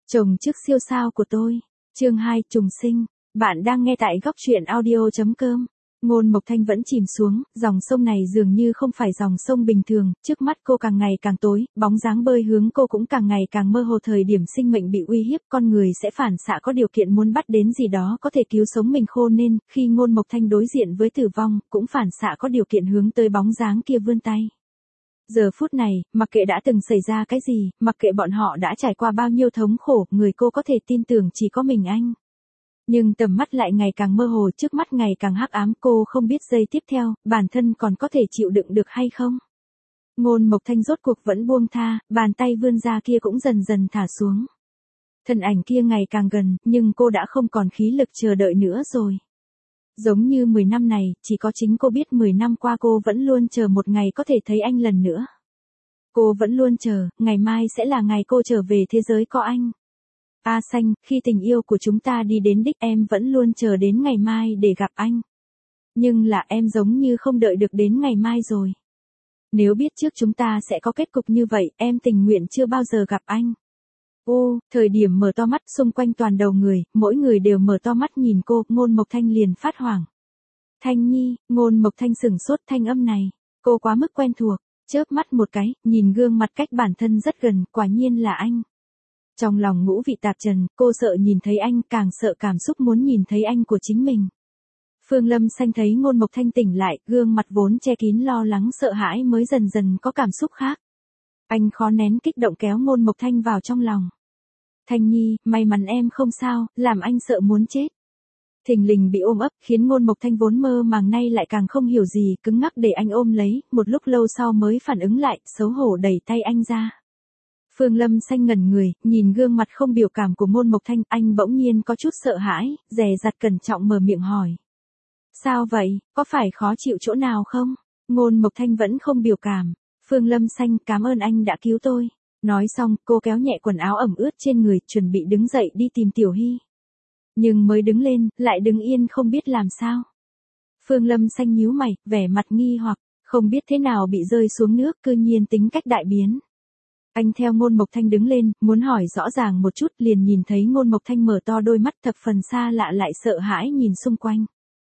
Chồng trước siêu sao của tôi. Chương 2 trùng sinh. Bạn đang nghe tại góc truyện audio.com. Ngôn Mộc Thanh vẫn chìm xuống, dòng sông này dường như không phải dòng sông bình thường, trước mắt cô càng ngày càng tối, bóng dáng bơi hướng cô cũng càng ngày càng mơ hồ. Thời điểm sinh mệnh bị uy hiếp, con người sẽ phản xạ có điều kiện muốn bắt đến gì đó có thể cứu sống mình, khô nên, khi Ngôn Mộc Thanh đối diện với tử vong, cũng phản xạ có điều kiện hướng tới bóng dáng kia vươn tay. Giờ phút này, mặc kệ đã từng xảy ra cái gì, mặc kệ bọn họ đã trải qua bao nhiêu thống khổ, người cô có thể tin tưởng chỉ có mình anh. Nhưng tầm mắt lại ngày càng mơ hồ, trước mắt ngày càng hắc ám, cô không biết giây tiếp theo, bản thân còn có thể chịu đựng được hay không. Ngôn Mộc Thanh rốt cuộc vẫn buông tha, bàn tay vươn ra kia cũng dần dần thả xuống. Thân ảnh kia ngày càng gần, nhưng cô đã không còn khí lực chờ đợi nữa rồi. Giống như 10 năm này, chỉ có chính cô biết 10 năm qua cô vẫn luôn chờ một ngày có thể thấy anh lần nữa. Cô vẫn luôn chờ, ngày mai sẽ là ngày cô trở về thế giới có anh. A Xanh, khi tình yêu của chúng ta đi đến đích em vẫn luôn chờ đến ngày mai để gặp anh. Nhưng là em giống như không đợi được đến ngày mai rồi. Nếu biết trước chúng ta sẽ có kết cục như vậy, em tình nguyện chưa bao giờ gặp anh. Thời điểm mở to mắt, xung quanh toàn đầu người, mỗi người đều mở to mắt nhìn cô, Ngôn Mộc Thanh liền phát hoảng. Thanh Nhi, Ngôn Mộc Thanh sửng sốt, thanh âm này, cô quá mức quen thuộc, chớp mắt một cái, nhìn gương mặt cách bản thân rất gần, quả nhiên là anh. Trong lòng ngũ vị tạp trần, cô sợ nhìn thấy anh, càng sợ cảm xúc muốn nhìn thấy anh của chính mình. Phương Lâm Xanh thấy Ngôn Mộc Thanh tỉnh lại, gương mặt vốn che kín lo lắng sợ hãi mới dần dần có cảm xúc khác. Anh khó nén kích động kéo Ngôn Mộc Thanh vào trong lòng. Thanh Nhi, may mắn em không sao, làm anh sợ muốn chết. Thình lình bị ôm ấp, khiến Ngôn Mộc Thanh vốn mơ màng nay lại càng không hiểu gì, cứng ngắc để anh ôm lấy, một lúc lâu sau mới phản ứng lại, xấu hổ đẩy tay anh ra. Phương Lâm Xanh ngẩn người, nhìn gương mặt không biểu cảm của Ngôn Mộc Thanh, anh bỗng nhiên có chút sợ hãi, dè dặt cẩn trọng mở miệng hỏi. Sao vậy, có phải khó chịu chỗ nào không? Ngôn Mộc Thanh vẫn không biểu cảm. Phương Lâm Xanh, cảm ơn anh đã cứu tôi. Nói xong, cô kéo nhẹ quần áo ẩm ướt trên người, chuẩn bị đứng dậy đi tìm Tiểu Hy. Nhưng mới đứng lên, lại đứng yên không biết làm sao. Phương Lâm Xanh nhíu mày, vẻ mặt nghi hoặc, không biết thế nào bị rơi xuống nước, cư nhiên tính cách đại biến. Anh theo Ngôn Mộc Thanh đứng lên, muốn hỏi rõ ràng một chút, liền nhìn thấy Ngôn Mộc Thanh mở to đôi mắt thập phần xa lạ lại sợ hãi nhìn xung quanh.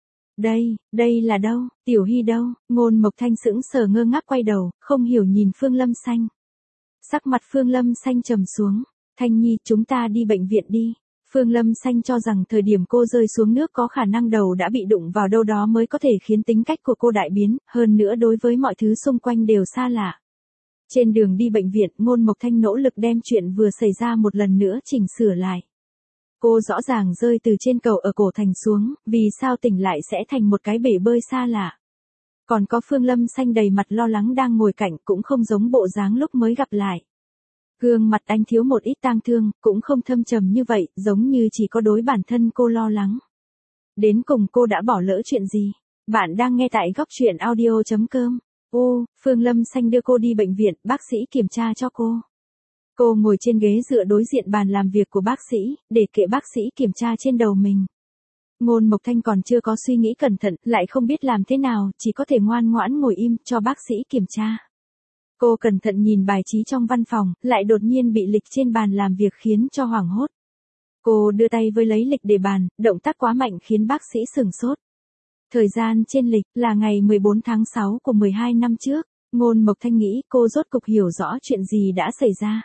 Đây là đâu, Tiểu Hy đâu? Ngôn Mộc Thanh sững sờ ngơ ngác quay đầu, không hiểu nhìn Phương Lâm Xanh. Sắc mặt Phương Lâm Xanh trầm xuống. Thanh Nhi, chúng ta đi bệnh viện đi. Phương Lâm Xanh cho rằng thời điểm cô rơi xuống nước có khả năng đầu đã bị đụng vào đâu đó mới có thể khiến tính cách của cô đại biến, hơn nữa đối với mọi thứ xung quanh đều xa lạ. Trên đường đi bệnh viện, Ngôn Mộc Thanh nỗ lực đem chuyện vừa xảy ra một lần nữa chỉnh sửa lại. Cô rõ ràng rơi từ trên cầu ở cổ thành xuống, vì sao tỉnh lại sẽ thành một cái bể bơi xa lạ. Còn có Phương Lâm Xanh đầy mặt lo lắng đang ngồi cạnh, cũng không giống bộ dáng lúc mới gặp lại. Gương mặt anh thiếu một ít tang thương, cũng không thâm trầm như vậy, giống như chỉ có đối bản thân cô lo lắng. Đến cùng cô đã bỏ lỡ chuyện gì? Bạn đang nghe tại góc truyện audio.com. Phương Lâm Xanh đưa cô đi bệnh viện, bác sĩ kiểm tra cho cô. Cô ngồi trên ghế dựa đối diện bàn làm việc của bác sĩ, để kệ bác sĩ kiểm tra trên đầu mình. Ngôn Mộc Thanh còn chưa có suy nghĩ cẩn thận, lại không biết làm thế nào, chỉ có thể ngoan ngoãn ngồi im, cho bác sĩ kiểm tra. Cô cẩn thận nhìn bài trí trong văn phòng, lại đột nhiên bị lịch trên bàn làm việc khiến cho hoảng hốt. Cô đưa tay với lấy lịch để bàn, động tác quá mạnh khiến bác sĩ sửng sốt. Thời gian trên lịch là ngày 14 tháng 6 của 12 năm trước. Ngôn Mộc Thanh nghĩ cô rốt cục hiểu rõ chuyện gì đã xảy ra.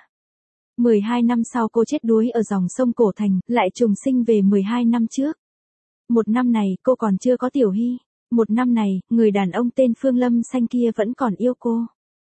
12 năm sau cô chết đuối ở dòng sông Cổ Thành, lại trùng sinh về 12 năm trước. Một năm này cô còn chưa có Tiểu Hy. Một năm này, người đàn ông tên Phương Lâm Xanh kia vẫn còn yêu cô.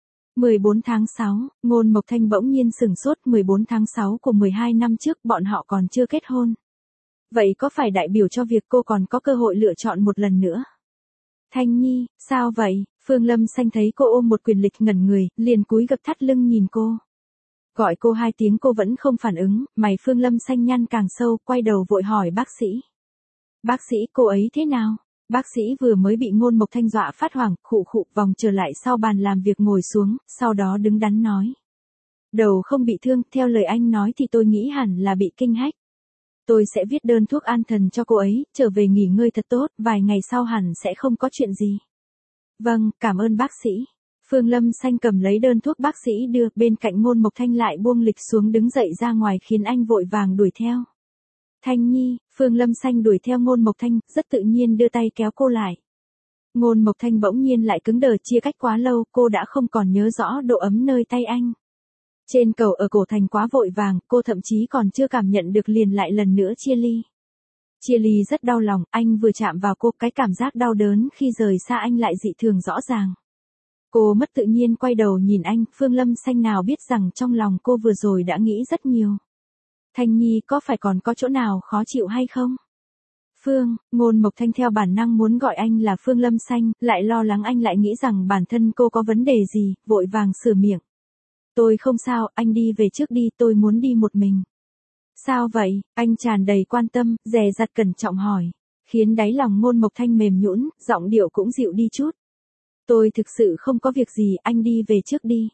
14 tháng 6, Ngôn Mộc Thanh bỗng nhiên sửng sốt, 14 tháng 6 của 12 năm trước bọn họ còn chưa kết hôn. Vậy có phải đại biểu cho việc cô còn có cơ hội lựa chọn một lần nữa? Thanh Nhi, sao vậy? Phương Lâm Xanh thấy cô ôm một quyển lịch ngẩn người, liền cúi gập thắt lưng nhìn cô. Gọi cô 2 tiếng cô vẫn không phản ứng, mày Phương Lâm Xanh nhăn càng sâu, quay đầu vội hỏi bác sĩ. Bác sĩ, cô ấy thế nào? Bác sĩ vừa mới bị Ngôn Mộc Thanh dọa phát hoảng, khụ vòng trở lại sau bàn làm việc ngồi xuống, sau đó đứng đắn nói. Đầu không bị thương, theo lời anh nói thì tôi nghĩ hẳn là bị kinh hách. Tôi sẽ viết đơn thuốc an thần cho cô ấy, trở về nghỉ ngơi thật tốt, vài ngày sau hẳn sẽ không có chuyện gì. Vâng, cảm ơn bác sĩ. Phương Lâm Xanh cầm lấy đơn thuốc bác sĩ đưa, bên cạnh Ngôn Mộc Thanh lại buông lịch xuống đứng dậy ra ngoài khiến anh vội vàng đuổi theo. Thanh Nhi, Phương Lâm Xanh đuổi theo Ngôn Mộc Thanh, rất tự nhiên đưa tay kéo cô lại. Ngôn Mộc Thanh bỗng nhiên lại cứng đờ, chia cách quá lâu, cô đã không còn nhớ rõ độ ấm nơi tay anh. Trên cầu ở cổ thành quá vội vàng, cô thậm chí còn chưa cảm nhận được liền lại lần nữa chia ly. Chia ly rất đau lòng, anh vừa chạm vào cô, cái cảm giác đau đớn khi rời xa anh lại dị thường rõ ràng. Cô mất tự nhiên quay đầu nhìn anh, Phương Lâm Xanh nào biết rằng trong lòng cô vừa rồi đã nghĩ rất nhiều. Thanh Nhi có phải còn có chỗ nào khó chịu hay không? Phương, Ngôn Mộc Thanh theo bản năng muốn gọi anh là Phương Lâm Xanh, lại lo lắng anh lại nghĩ rằng bản thân cô có vấn đề gì, vội vàng sửa miệng. Tôi không sao, anh đi về trước đi, tôi muốn đi một mình. Sao vậy? Anh tràn đầy quan tâm, dè dặt cẩn trọng hỏi, khiến đáy lòng Ngôn Mộc Thanh mềm nhũn, giọng điệu cũng dịu đi chút. Tôi thực sự không có việc gì, anh đi về trước đi.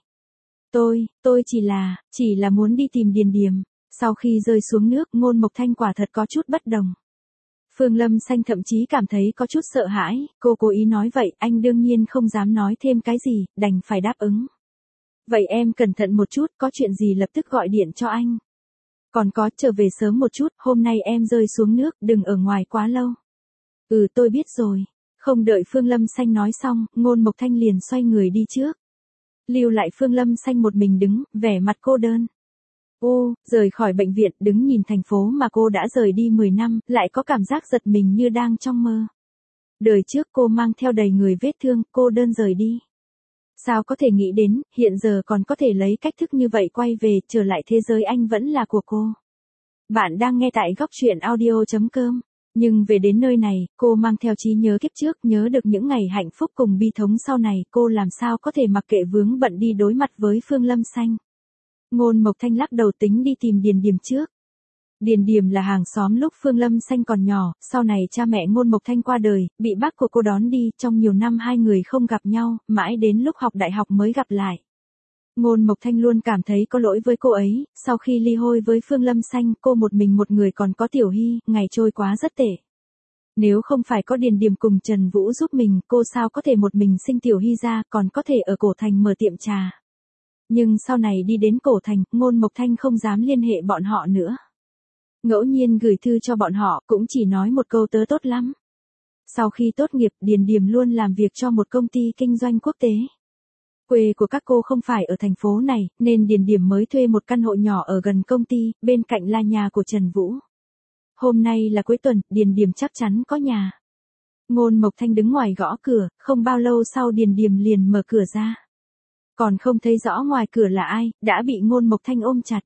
Tôi chỉ là muốn đi tìm Điền Điềm. Sau khi rơi xuống nước, Ngôn Mộc Thanh quả thật có chút bất đồng. Phương Lâm Xanh thậm chí cảm thấy có chút sợ hãi, cô cố ý nói vậy, anh đương nhiên không dám nói thêm cái gì, đành phải đáp ứng. Vậy em cẩn thận một chút, có chuyện gì lập tức gọi điện cho anh. Còn có, trở về sớm một chút, hôm nay em rơi xuống nước, đừng ở ngoài quá lâu. Ừ, tôi biết rồi. Không đợi Phương Lâm Xanh nói xong, Ngôn Mộc Thanh liền xoay người đi trước. Lưu lại Phương Lâm Xanh một mình đứng, vẻ mặt cô đơn. Rời khỏi bệnh viện, đứng nhìn thành phố mà cô đã rời đi 10 năm, lại có cảm giác giật mình như đang trong mơ. Đời trước cô mang theo đầy người vết thương, cô đơn rời đi. Sao có thể nghĩ đến, hiện giờ còn có thể lấy cách thức như vậy quay về, trở lại thế giới anh vẫn là của cô. Bạn đang nghe tại Góc Chuyện Audio.com. Nhưng về đến nơi này, cô mang theo trí nhớ kiếp trước, nhớ được những ngày hạnh phúc cùng bi thống sau này, cô làm sao có thể mặc kệ vướng bận đi đối mặt với Phương Lâm Xanh. Ngôn Mộc Thanh lắc đầu tính đi tìm Điền Điềm trước. Điền Điềm là hàng xóm lúc Phương Lâm Xanh còn nhỏ, sau này cha mẹ Ngôn Mộc Thanh qua đời, bị bác của cô đón đi, trong nhiều năm hai người không gặp nhau, mãi đến lúc học đại học mới gặp lại. Ngôn Mộc Thanh luôn cảm thấy có lỗi với cô ấy, sau khi ly hôn với Phương Lâm Xanh, cô một mình một người còn có Tiểu Hy, ngày trôi quá rất tệ. Nếu không phải có Điền Điềm cùng Trần Vũ giúp mình, cô sao có thể một mình sinh Tiểu Hy ra, còn có thể ở cổ thành mở tiệm trà. Nhưng sau này đi đến cổ thành, Ngôn Mộc Thanh không dám liên hệ bọn họ nữa. Ngẫu nhiên gửi thư cho bọn họ, cũng chỉ nói một câu tớ tốt lắm. Sau khi tốt nghiệp, Điền Điềm luôn làm việc cho một công ty kinh doanh quốc tế. Quê của các cô không phải ở thành phố này, nên Điền Điềm mới thuê một căn hộ nhỏ ở gần công ty, bên cạnh là nhà của Trần Vũ. Hôm nay là cuối tuần, Điền Điềm chắc chắn có nhà. Ngôn Mộc Thanh đứng ngoài gõ cửa, không bao lâu sau Điền Điềm liền mở cửa ra. Còn không thấy rõ ngoài cửa là ai, đã bị Ngôn Mộc Thanh ôm chặt.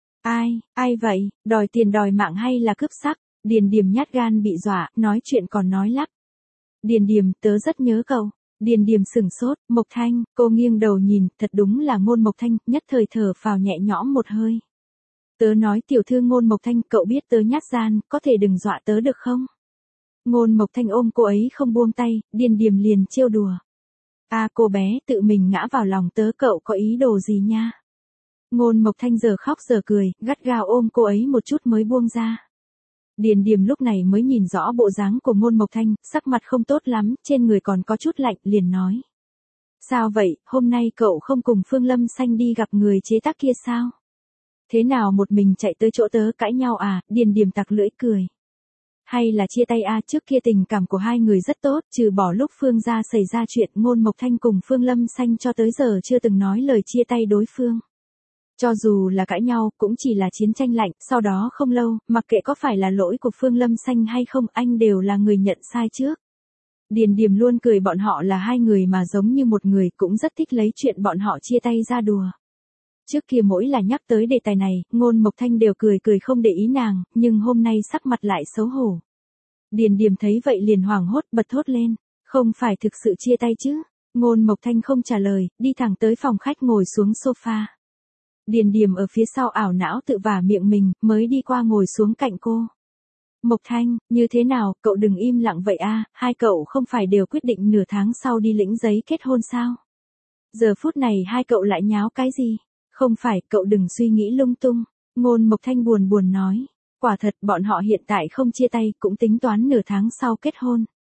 Ai vậy, đòi tiền đòi mạng hay là cướp sắc? Điền Điềm nhát gan bị dọa, nói chuyện còn nói lắp. Điền Điềm, tớ rất nhớ cậu. Điền Điềm sửng sốt, Mộc Thanh, cô nghiêng đầu nhìn, thật đúng là Ngôn Mộc Thanh, nhất thời thở phào nhẹ nhõm một hơi. Tớ nói tiểu thư Ngôn Mộc Thanh, cậu biết tớ nhát gan, có thể đừng dọa tớ được không? Ngôn Mộc Thanh ôm cô ấy không buông tay, Điền Điềm liền trêu đùa. Cô bé, tự mình ngã vào lòng tớ, cậu có ý đồ gì nha? Ngôn Mộc Thanh giờ khóc giờ cười, gắt gao ôm cô ấy một chút mới buông ra. Điền Điềm lúc này mới nhìn rõ bộ dáng của Ngôn Mộc Thanh, sắc mặt không tốt lắm, trên người còn có chút lạnh, liền nói. Sao vậy, hôm nay cậu không cùng Phương Lâm Xanh đi gặp người chế tác kia sao? Thế nào một mình chạy tới chỗ tớ cãi nhau à? Điền Điềm tặc lưỡi cười. Hay là chia tay à? Trước kia tình cảm của hai người rất tốt, trừ bỏ lúc Phương gia xảy ra chuyện, Ngôn Mộc Thanh cùng Phương Lâm Xanh cho tới giờ chưa từng nói lời chia tay đối phương. Cho dù là cãi nhau, cũng chỉ là chiến tranh lạnh, sau đó không lâu, mặc kệ có phải là lỗi của Phương Lâm Xanh hay không, anh đều là người nhận sai trước. Điền Điềm luôn cười bọn họ là hai người mà giống như một người, cũng rất thích lấy chuyện bọn họ chia tay ra đùa. Trước kia mỗi là nhắc tới đề tài này, Ngôn Mộc Thanh đều cười không để ý nàng, nhưng hôm nay sắc mặt lại xấu hổ. Điền Điềm thấy vậy liền hoảng hốt, bật thốt lên. Không phải thực sự chia tay chứ? Ngôn Mộc Thanh không trả lời, đi thẳng tới phòng khách ngồi xuống sofa. Điền Điềm ở phía sau ảo não tự vả miệng mình, mới đi qua ngồi xuống cạnh cô. Mộc Thanh, như thế nào, cậu đừng im lặng vậy à, hai cậu không phải đều quyết định nửa tháng sau đi lĩnh giấy kết hôn sao? Giờ phút này hai cậu lại nháo cái gì? Không phải, cậu đừng suy nghĩ lung tung. Ngôn Mộc Thanh buồn nói. Quả thật, bọn họ hiện tại không chia tay, cũng tính toán nửa tháng sau kết hôn.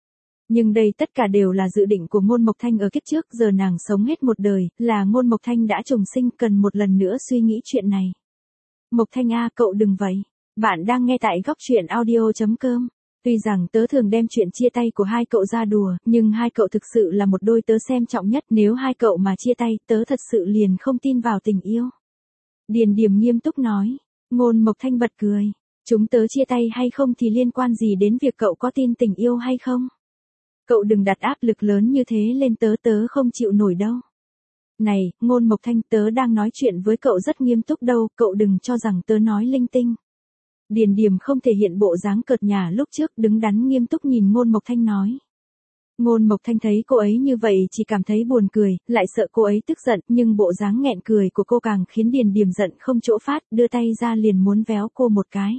Nhưng đây tất cả đều là dự định của Ngôn Mộc Thanh ở kiếp trước, giờ nàng sống hết một đời, là Ngôn Mộc Thanh đã trùng sinh, cần một lần nữa suy nghĩ chuyện này. Mộc Thanh à, cậu đừng vậy. Bạn đang nghe tại góc truyện audio.com. Tuy rằng tớ thường đem chuyện chia tay của hai cậu ra đùa, nhưng hai cậu thực sự là một đôi tớ xem trọng nhất, nếu hai cậu mà chia tay, tớ thật sự liền không tin vào tình yêu. Điền Điềm nghiêm túc nói. Ngôn Mộc Thanh bật cười. Chúng tớ chia tay hay không thì liên quan gì đến việc cậu có tin tình yêu hay không? Cậu đừng đặt áp lực lớn như thế lên tớ, tớ không chịu nổi đâu. Này, Ngôn Mộc Thanh, tớ đang nói chuyện với cậu rất nghiêm túc đâu, cậu đừng cho rằng tớ nói linh tinh. Điền Điềm không thể hiện bộ dáng cợt nhả lúc trước, đứng đắn nghiêm túc nhìn Ngôn Mộc Thanh nói. Ngôn Mộc Thanh thấy cô ấy như vậy chỉ cảm thấy buồn cười, lại sợ cô ấy tức giận, nhưng bộ dáng nghẹn cười của cô càng khiến Điền Điềm giận không chỗ phát, đưa tay ra liền muốn véo cô một cái.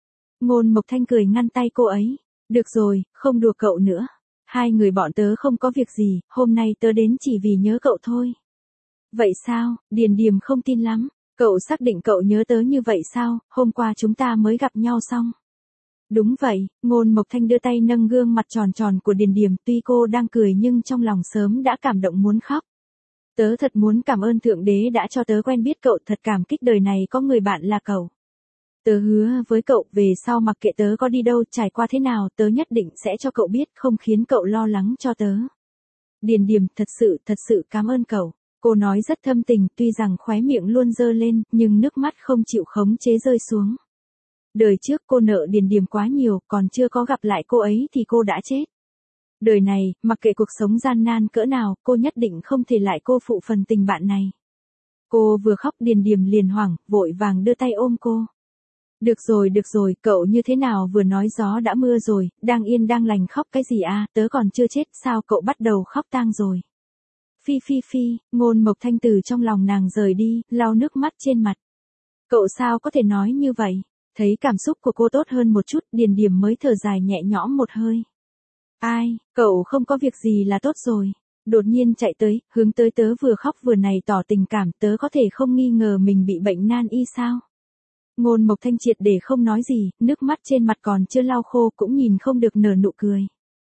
Ngôn Mộc Thanh cười ngăn tay cô ấy. Được rồi, không đùa cậu nữa. Hai người bọn tớ không có việc gì, hôm nay tớ đến chỉ vì nhớ cậu thôi. Vậy sao? Điền Điềm không tin lắm. Cậu xác định cậu nhớ tớ như vậy sao? Hôm qua chúng ta mới gặp nhau xong. Đúng vậy, Ngôn Mộc Thanh đưa tay nâng gương mặt tròn tròn của Điền Điềm, tuy cô đang cười nhưng trong lòng sớm đã cảm động muốn khóc. Tớ thật muốn cảm ơn Thượng Đế đã cho tớ quen biết cậu, thật cảm kích đời này có người bạn là cậu. Tớ hứa với cậu về sau mặc kệ tớ có đi đâu, trải qua thế nào, tớ nhất định sẽ cho cậu biết, không khiến cậu lo lắng cho tớ. Điền Điềm, thật sự cảm ơn cậu. Cô nói rất thâm tình, tuy rằng khóe miệng luôn dơ lên, nhưng nước mắt không chịu khống chế rơi xuống. Đời trước cô nợ Điền Điềm quá nhiều, còn chưa có gặp lại cô ấy thì cô đã chết. Đời này, mặc kệ cuộc sống gian nan cỡ nào, cô nhất định không thể lại cô phụ phần tình bạn này. Cô vừa khóc Điền Điềm liền hoảng, vội vàng đưa tay ôm cô. Được rồi, cậu như thế nào vừa nói gió đã mưa rồi, đang yên đang lành khóc cái gì à, tớ còn chưa chết sao cậu bắt đầu khóc tang rồi. Phi, Ngôn Mộc Thanh từ trong lòng nàng rời đi, lau nước mắt trên mặt. Cậu sao có thể nói như vậy? Thấy cảm xúc của cô tốt hơn một chút, Điền Điềm mới thở dài nhẹ nhõm một hơi. Ai, cậu không có việc gì là tốt rồi. Đột nhiên chạy tới, hướng tới tớ vừa khóc vừa này tỏ tình cảm, tớ có thể không nghi ngờ mình bị bệnh nan y sao? Ngôn Mộc Thanh triệt để không nói gì, nước mắt trên mặt còn chưa lau khô cũng nhìn không được nở nụ cười.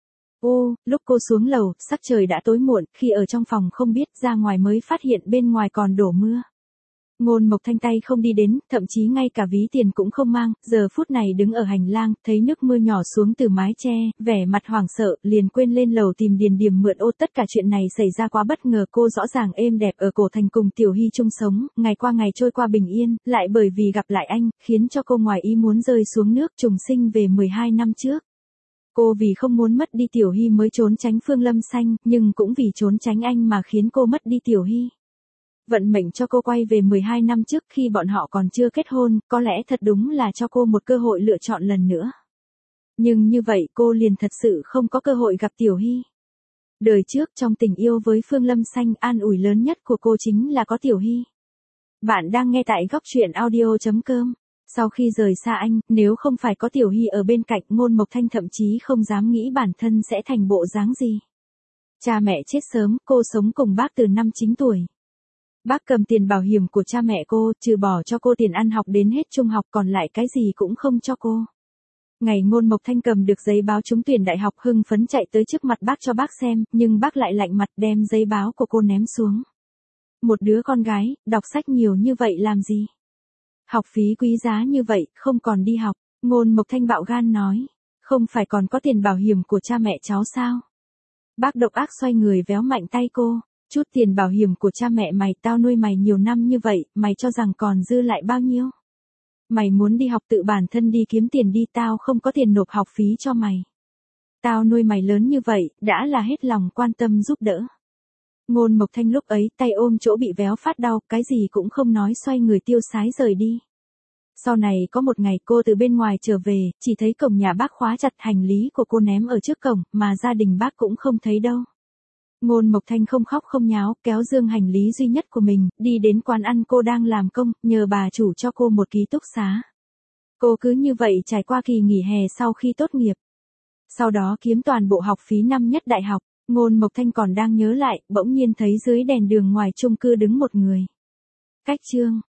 Lúc cô xuống lầu, sắc trời đã tối muộn, khi ở trong phòng không biết, ra ngoài mới phát hiện bên ngoài còn đổ mưa. Ngôn Mộc Thanh tay không đi đến, thậm chí ngay cả ví tiền cũng không mang, giờ phút này đứng ở hành lang, thấy nước mưa nhỏ xuống từ mái che, vẻ mặt hoảng sợ, liền quên lên lầu tìm Điền Điềm mượn ô. Tất cả chuyện này xảy ra quá bất ngờ, cô rõ ràng êm đẹp ở cổ thành cùng Tiểu Hy chung sống, ngày qua ngày trôi qua bình yên, lại bởi vì gặp lại anh, khiến cho cô ngoài ý muốn rơi xuống nước trùng sinh về 12 năm trước. Cô vì không muốn mất đi Tiểu Hy mới trốn tránh Phương Lâm Xanh, nhưng cũng vì trốn tránh anh mà khiến cô mất đi Tiểu Hy. Vận mệnh cho cô quay về 12 năm trước khi bọn họ còn chưa kết hôn, có lẽ thật đúng là cho cô một cơ hội lựa chọn lần nữa. Nhưng như vậy cô liền thật sự không có cơ hội gặp Tiểu Hy. Đời trước trong tình yêu với Phương Lâm Xanh, an ủi lớn nhất của cô chính là có Tiểu Hy. Bạn đang nghe tại góc truyện audio.com. Sau khi rời xa anh, nếu không phải có Tiểu Hy ở bên cạnh, Ngôn Mộc Thanh thậm chí không dám nghĩ bản thân sẽ thành bộ dáng gì. Cha mẹ chết sớm, cô sống cùng bác từ năm 9 tuổi. Bác cầm tiền bảo hiểm của cha mẹ cô, trừ bỏ cho cô tiền ăn học đến hết trung học còn lại cái gì cũng không cho cô. Ngày Ngôn Mộc Thanh cầm được giấy báo trúng tuyển đại học hưng phấn chạy tới trước mặt bác cho bác xem, nhưng bác lại lạnh mặt đem giấy báo của cô ném xuống. Một đứa con gái, đọc sách nhiều như vậy làm gì? Học phí quý giá như vậy, không còn đi học. Ngôn Mộc Thanh bạo gan nói. Không phải còn có tiền bảo hiểm của cha mẹ cháu sao? Bác độc ác xoay người véo mạnh tay cô. Chút tiền bảo hiểm của cha mẹ mày, tao nuôi mày nhiều năm như vậy, mày cho rằng còn dư lại bao nhiêu? Mày muốn đi học tự bản thân đi kiếm tiền đi, tao không có tiền nộp học phí cho mày. Tao nuôi mày lớn như vậy, đã là hết lòng quan tâm giúp đỡ. Ngôn Mộc Thanh lúc ấy tay ôm chỗ bị véo phát đau, cái gì cũng không nói xoay người tiêu sái rời đi. Sau này có một ngày cô từ bên ngoài trở về, chỉ thấy cổng nhà bác khóa chặt, hành lý của cô ném ở trước cổng, mà gia đình bác cũng không thấy đâu. Ngôn Mộc Thanh không khóc không nháo, kéo dương hành lý duy nhất của mình, đi đến quán ăn cô đang làm công, nhờ bà chủ cho cô một ký túc xá. Cô cứ như vậy trải qua kỳ nghỉ hè sau khi tốt nghiệp. Sau đó kiếm toàn bộ học phí năm nhất đại học. Ngôn Mộc Thanh còn đang nhớ lại, bỗng nhiên thấy dưới đèn đường ngoài chung cư đứng một người. Cách chương.